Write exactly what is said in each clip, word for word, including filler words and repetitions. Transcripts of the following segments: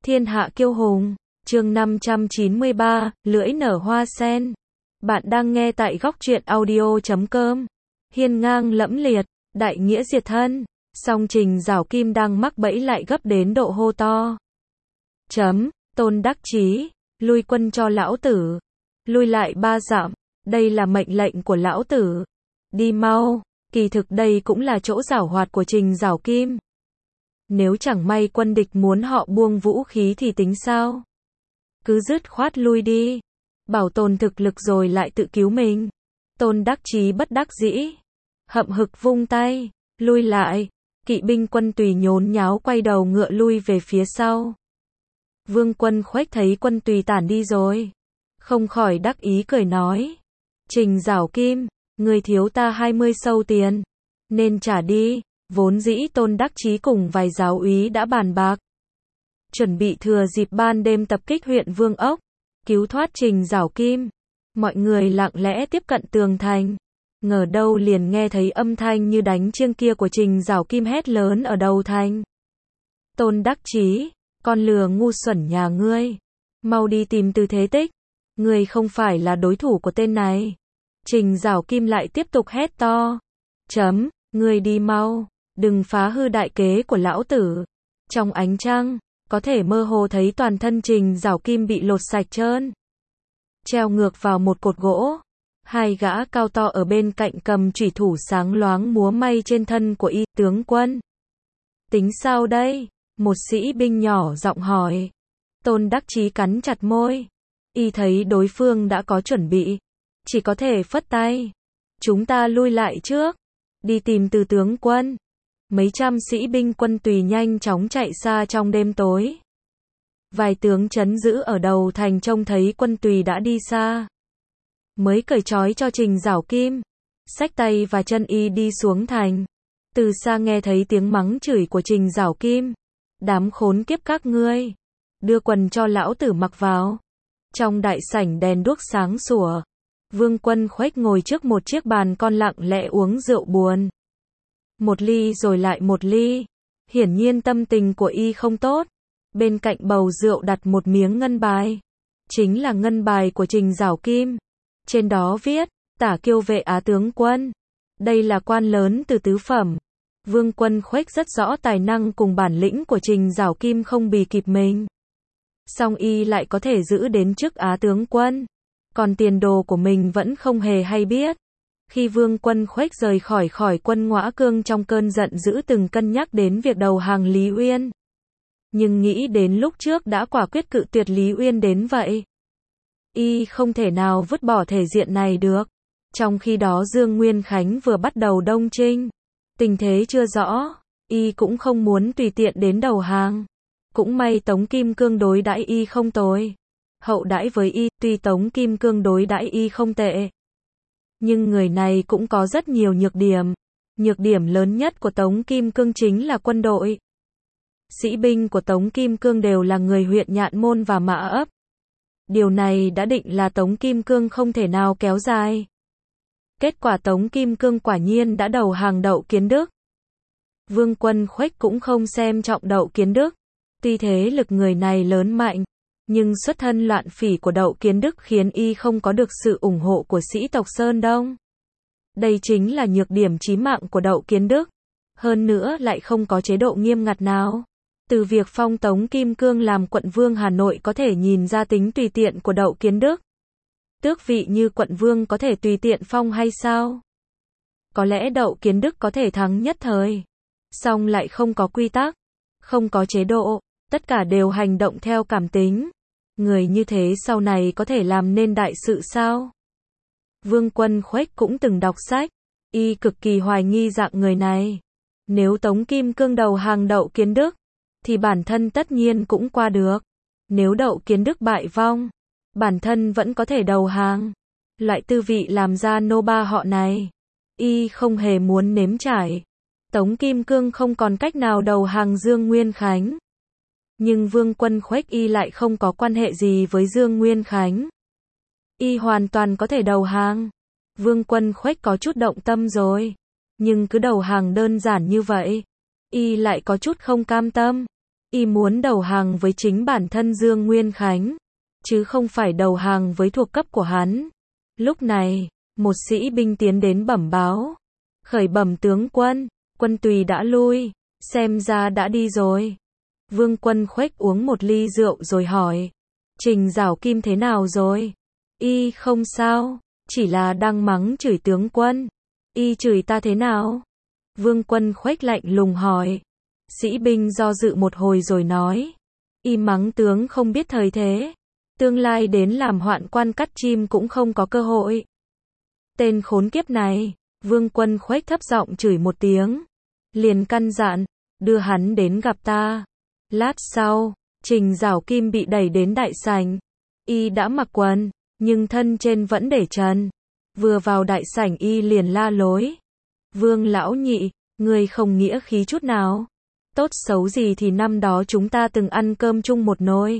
Thiên hạ kiêu hùng, chương năm trăm chín mươi ba, lưỡi nở hoa sen. Bạn đang nghe tại góc truyện audio chấm com. Hiên ngang lẫm liệt, đại nghĩa diệt thân, song Trình Giảo Kim đang mắc bẫy lại gấp đến độ hô to. Chấm, Tôn đắc chí, lui quân cho lão tử. Lui lại ba dặm, đây là mệnh lệnh của lão tử. Đi mau, kỳ thực đây cũng là chỗ giảo hoạt của Trình Giảo Kim. Nếu chẳng may quân địch muốn họ buông vũ khí thì tính sao? Cứ dứt khoát lui đi. Bảo tồn thực lực rồi lại tự cứu mình. Tôn đắc chí bất đắc dĩ. Hậm hực vung tay. Lui lại. Kỵ binh quân tùy nhốn nháo quay đầu ngựa lui về phía sau. Vương Quân Khuếch thấy quân tùy tản đi rồi. Không khỏi đắc ý cười nói. Trình Giảo Kim, người thiếu ta hai mươi sâu tiền. Nên trả đi. Vốn dĩ Tôn đắc chí cùng vài giáo úy đã bàn bạc. Chuẩn bị thừa dịp ban đêm tập kích huyện Vương Ốc. Cứu thoát Trình Giảo Kim. Mọi người lặng lẽ tiếp cận tường thành. Ngờ đâu liền nghe thấy âm thanh như đánh chiêng kia của Trình Giảo Kim hét lớn ở đầu thành. Tôn đắc chí, con lừa ngu xuẩn nhà ngươi. Mau đi tìm Từ Thế Tích. Ngươi không phải là đối thủ của tên này. Trình Giảo Kim lại tiếp tục hét to. Chấm, ngươi đi mau. Đừng phá hư đại kế của lão tử. Trong ánh trăng, có thể mơ hồ thấy toàn thân Trình Giảo Kim bị lột sạch trơn. Treo ngược vào một cột gỗ. Hai gã cao to ở bên cạnh cầm chủy thủ sáng loáng múa may trên thân của y tướng quân. Tính sao đây? Một sĩ binh nhỏ giọng hỏi. Tôn đắc chí cắn chặt môi. Y thấy đối phương đã có chuẩn bị. Chỉ có thể phất tay. Chúng ta lui lại trước. Đi tìm Từ tướng quân. Mấy trăm sĩ binh quân tùy nhanh chóng chạy xa trong đêm tối. Vài tướng trấn giữ ở đầu thành trông thấy quân tùy đã đi xa. Mới cởi trói cho Trình Giảo Kim. Xách tay và chân y đi xuống thành. Từ xa nghe thấy tiếng mắng chửi của Trình Giảo Kim. Đám khốn kiếp các ngươi. Đưa quần cho lão tử mặc vào. Trong đại sảnh đèn đuốc sáng sủa. Vương Quân Khuếch ngồi trước một chiếc bàn con lặng lẽ uống rượu buồn. Một ly rồi lại một ly. Hiển nhiên tâm tình của y không tốt. Bên cạnh bầu rượu đặt một miếng ngân bài. Chính là ngân bài của Trình Giảo Kim. Trên đó viết, tả kiêu vệ Á tướng quân. Đây là quan lớn từ tứ phẩm. Vương Quân Khuếch rất rõ tài năng cùng bản lĩnh của Trình Giảo Kim không bì kịp mình. Song y lại có thể giữ đến chức Á tướng quân. Còn tiền đồ của mình vẫn không hề hay biết. Khi Vương Quân Khuếch rời khỏi khỏi quân Ngõa Cương trong cơn giận dữ từng cân nhắc đến việc đầu hàng Lý Uyên. Nhưng nghĩ đến lúc trước đã quả quyết cự tuyệt Lý Uyên đến vậy. Y không thể nào vứt bỏ thể diện này được. Trong khi đó Dương Nguyên Khánh vừa bắt đầu đông chinh. Tình thế chưa rõ. Y cũng không muốn tùy tiện đến đầu hàng. Cũng may Tống Kim Cương đối đãi Y không tồi. Hậu đãi với Y, tuy Tống Kim Cương đối đãi Y không tệ. Nhưng người này cũng có rất nhiều nhược điểm. Nhược điểm lớn nhất của Tống Kim Cương chính là quân đội. Sĩ binh của Tống Kim Cương đều là người huyện Nhạn Môn và Mã Ấp. Điều này đã định là Tống Kim Cương không thể nào kéo dài. Kết quả Tống Kim Cương quả nhiên đã đầu hàng Đậu Kiến Đức. Vương Quân Khuếch cũng không xem trọng Đậu Kiến Đức. Tuy thế lực người này lớn mạnh, nhưng xuất thân loạn phỉ của Đậu Kiến Đức khiến y không có được sự ủng hộ của sĩ tộc Sơn Đông. Đây chính là nhược điểm chí mạng của Đậu Kiến Đức. Hơn nữa lại không có chế độ nghiêm ngặt nào. Từ việc phong Tống Kim Cương làm quận vương Hà Nội có thể nhìn ra tính tùy tiện của Đậu Kiến Đức. Tước vị như quận vương có thể tùy tiện phong hay sao? Có lẽ Đậu Kiến Đức có thể thắng nhất thời. Song lại không có quy tắc, không có chế độ, tất cả đều hành động theo cảm tính. Người như thế sau này có thể làm nên đại sự sao? Vương Quân Khuếch cũng từng đọc sách. Y cực kỳ hoài nghi dạng người này. Nếu Tống Kim Cương đầu hàng Đậu Kiến Đức, thì bản thân tất nhiên cũng qua được. Nếu Đậu Kiến Đức bại vong, bản thân vẫn có thể đầu hàng. Loại tư vị làm ra nô ba họ này, y không hề muốn nếm trải. Tống Kim Cương không còn cách nào đầu hàng Dương Nguyên Khánh. Nhưng Vương Quân Khuếch y lại không có quan hệ gì với Dương Nguyên Khánh. Y hoàn toàn có thể đầu hàng. Vương Quân Khuếch có chút động tâm rồi. Nhưng cứ đầu hàng đơn giản như vậy, y lại có chút không cam tâm. Y muốn đầu hàng với chính bản thân Dương Nguyên Khánh, chứ không phải đầu hàng với thuộc cấp của hắn. Lúc này, một sĩ binh tiến đến bẩm báo. Khởi bẩm tướng quân, quân tùy đã lui, xem ra đã đi rồi. Vương Quân Khuếch uống một ly rượu rồi hỏi. Trình Giảo Kim thế nào rồi? Y không sao, chỉ là đang mắng chửi tướng quân. Y chửi ta thế nào? Vương Quân Khuếch lạnh lùng hỏi. Sĩ binh do dự một hồi rồi nói. Y mắng tướng không biết thời thế. Tương lai đến làm hoạn quan cắt chim cũng không có cơ hội. Tên khốn kiếp này, Vương Quân Khuếch thấp giọng chửi một tiếng. Liền căn dặn, đưa hắn đến gặp ta. Lát sau, Trình Giảo Kim bị đẩy đến đại sảnh. Y đã mặc quần, nhưng thân trên vẫn để trần. Vừa vào đại sảnh y liền la lối. Vương lão nhị, ngươi không nghĩa khí chút nào. Tốt xấu gì thì năm đó chúng ta từng ăn cơm chung một nồi.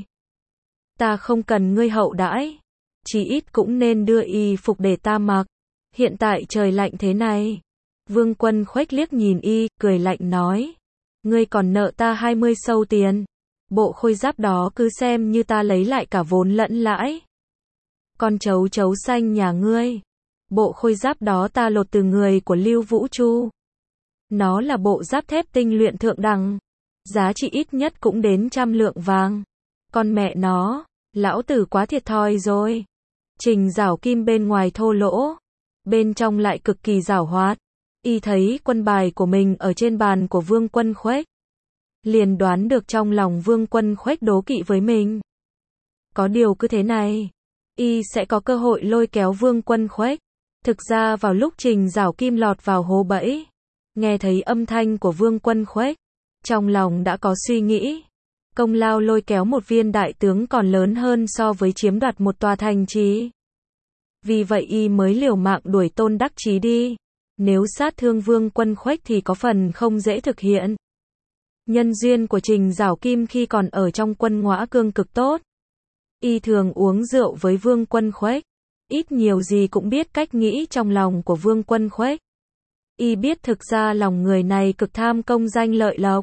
Ta không cần ngươi hậu đãi, chỉ ít cũng nên đưa y phục để ta mặc. Hiện tại trời lạnh thế này. Vương Quân Khuếch liếc nhìn y, cười lạnh nói. Ngươi còn nợ ta hai mươi sâu tiền. Bộ khôi giáp đó cứ xem như ta lấy lại cả vốn lẫn lãi. Con chấu chấu xanh nhà ngươi. Bộ khôi giáp đó ta lột từ người của Lưu Vũ Chu. Nó là bộ giáp thép tinh luyện thượng đẳng. Giá trị ít nhất cũng đến trăm lượng vàng. Con mẹ nó, lão tử quá thiệt thòi rồi. Trình Giảo Kim bên ngoài thô lỗ, bên trong lại cực kỳ giảo hoạt. Y thấy quân bài của mình ở trên bàn của Vương Quân Khuếch. Liền đoán được trong lòng Vương Quân Khuếch đố kỵ với mình. Có điều cứ thế này, Y sẽ có cơ hội lôi kéo Vương Quân Khuếch. Thực ra vào lúc Trình Giảo Kim lọt vào hố bẫy, nghe thấy âm thanh của Vương Quân Khuếch, trong lòng đã có suy nghĩ. Công lao lôi kéo một viên đại tướng còn lớn hơn so với chiếm đoạt một tòa thành trì. Vì vậy Y mới liều mạng đuổi Tôn Đắc Chí đi. Nếu sát thương Vương Quân Khuếch thì có phần không dễ thực hiện. Nhân duyên của Trình Giảo Kim khi còn ở trong quân Ngõa Cương cực tốt. Y thường uống rượu với Vương Quân Khuếch. Ít nhiều gì cũng biết cách nghĩ trong lòng của Vương Quân Khuếch. Y biết thực ra lòng người này cực tham công danh lợi lộc.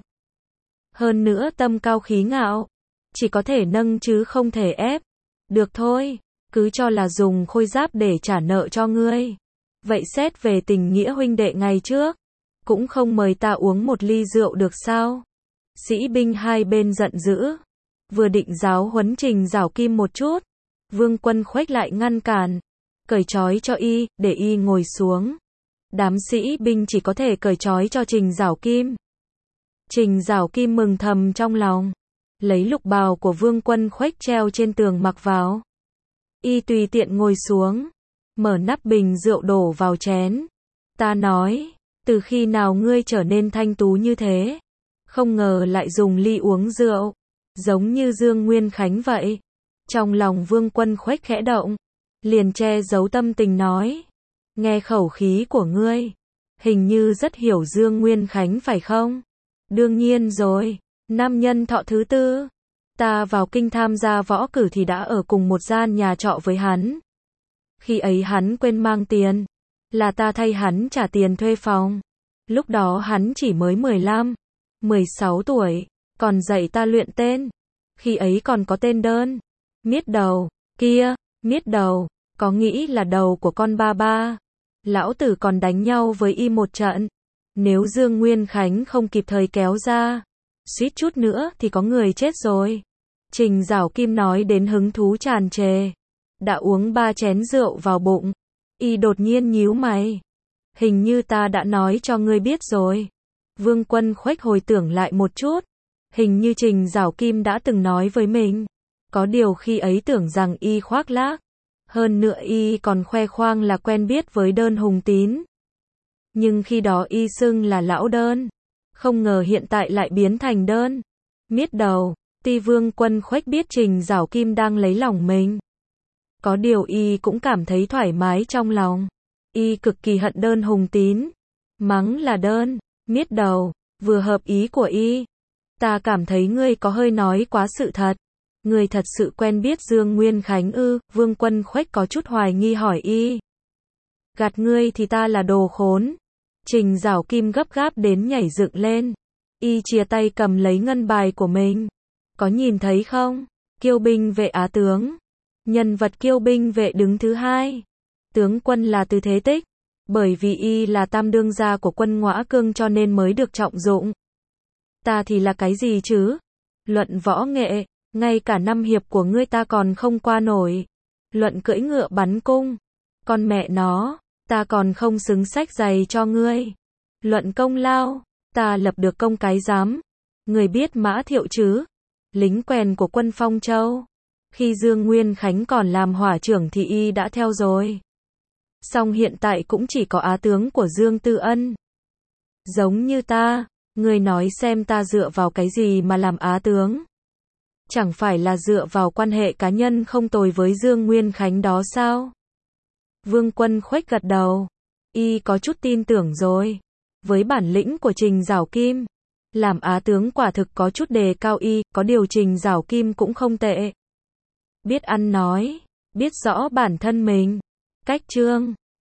Hơn nữa tâm cao khí ngạo. Chỉ có thể nâng chứ không thể ép. Được thôi, cứ cho là dùng khôi giáp để trả nợ cho ngươi. Vậy xét về tình nghĩa huynh đệ ngày trước, cũng không mời ta uống một ly rượu được sao? Sĩ binh hai bên giận dữ, vừa định giáo huấn Trình Giảo Kim một chút, Vương Quân Khuếch lại ngăn cản, cởi trói cho y, để y ngồi xuống. Đám sĩ binh chỉ có thể cởi trói cho Trình Giảo Kim. Trình Giảo Kim mừng thầm trong lòng, lấy lục bào của Vương Quân Khuếch treo trên tường mặc vào. Y tùy tiện ngồi xuống, mở nắp bình rượu đổ vào chén. Ta nói, từ khi nào ngươi trở nên thanh tú như thế? Không ngờ lại dùng ly uống rượu, giống như Dương Nguyên Khánh vậy. Trong lòng Vương Quân Khuếch khẽ động, liền che giấu tâm tình nói. Nghe khẩu khí của ngươi, hình như rất hiểu Dương Nguyên Khánh phải không? Đương nhiên rồi, nam nhân thọ thứ tư. Ta vào kinh tham gia võ cử thì đã ở cùng một gian nhà trọ với hắn. Khi ấy hắn quên mang tiền, là ta thay hắn trả tiền thuê phòng. Lúc đó hắn chỉ mới mười lăm, mười sáu tuổi, còn dạy ta luyện tên. Khi ấy còn có tên đơn, Miết Đầu, kia, Miết Đầu, có nghĩ là đầu của con ba ba. Lão tử còn đánh nhau với y một trận. Nếu Dương Nguyên Khánh không kịp thời kéo ra, suýt chút nữa thì có người chết rồi. Trình Giảo Kim nói đến hứng thú tràn trề. Đã uống ba chén rượu vào bụng, y đột nhiên nhíu mày. Hình như ta đã nói cho ngươi biết rồi. Vương Quân Khuếch hồi tưởng lại một chút. Hình như Trình Giảo Kim đã từng nói với mình. Có điều khi ấy tưởng rằng y khoác lác. Hơn nữa y còn khoe khoang là quen biết với Đơn Hùng Tín. Nhưng khi đó y xưng là lão Đơn. Không ngờ hiện tại lại biến thành Đơn Miết Đầu. Tuy Vương Quân Khuếch biết Trình Giảo Kim đang lấy lòng mình. Có điều y cũng cảm thấy thoải mái trong lòng. Y cực kỳ hận Đơn Hùng Tín. Mắng là Đơn Miết Đầu, vừa hợp ý của y. Ta cảm thấy ngươi có hơi nói quá sự thật. Ngươi thật sự quen biết Dương Nguyên Khánh ư? Vương Quân Khuếch có chút hoài nghi hỏi y. Gạt ngươi thì ta là đồ khốn. Trình Giảo Kim gấp gáp đến nhảy dựng lên. Y chia tay cầm lấy ngân bài của mình. Có nhìn thấy không? Kiêu binh vệ Á tướng. Nhân vật kiêu binh vệ đứng thứ hai. Tướng quân là Từ Thế Tích. Bởi vì y là tam đương gia của quân Ngõa Cương cho nên mới được trọng dụng. Ta thì là cái gì chứ? Luận võ nghệ, ngay cả năm hiệp của ngươi ta còn không qua nổi. Luận cưỡi ngựa bắn cung. Con mẹ nó, ta còn không xứng xách giày cho ngươi. Luận công lao, ta lập được công cái giám. Người biết Mã Thiệu chứ? Lính quèn của quân Phong Châu. Khi Dương Nguyên Khánh còn làm hỏa trưởng thì y đã theo rồi. Song hiện tại cũng chỉ có á tướng của Dương Tư Ân. Giống như ta, ngươi nói xem ta dựa vào cái gì mà làm á tướng? Chẳng phải là dựa vào quan hệ cá nhân không tồi với Dương Nguyên Khánh đó sao? Vương Quân Khuếch gật đầu. Y có chút tin tưởng rồi. Với bản lĩnh của Trình Giảo Kim, làm á tướng quả thực có chút đề cao y, có điều Trình Giảo Kim cũng không tệ. Biết ăn nói, biết rõ bản thân mình. Cách chương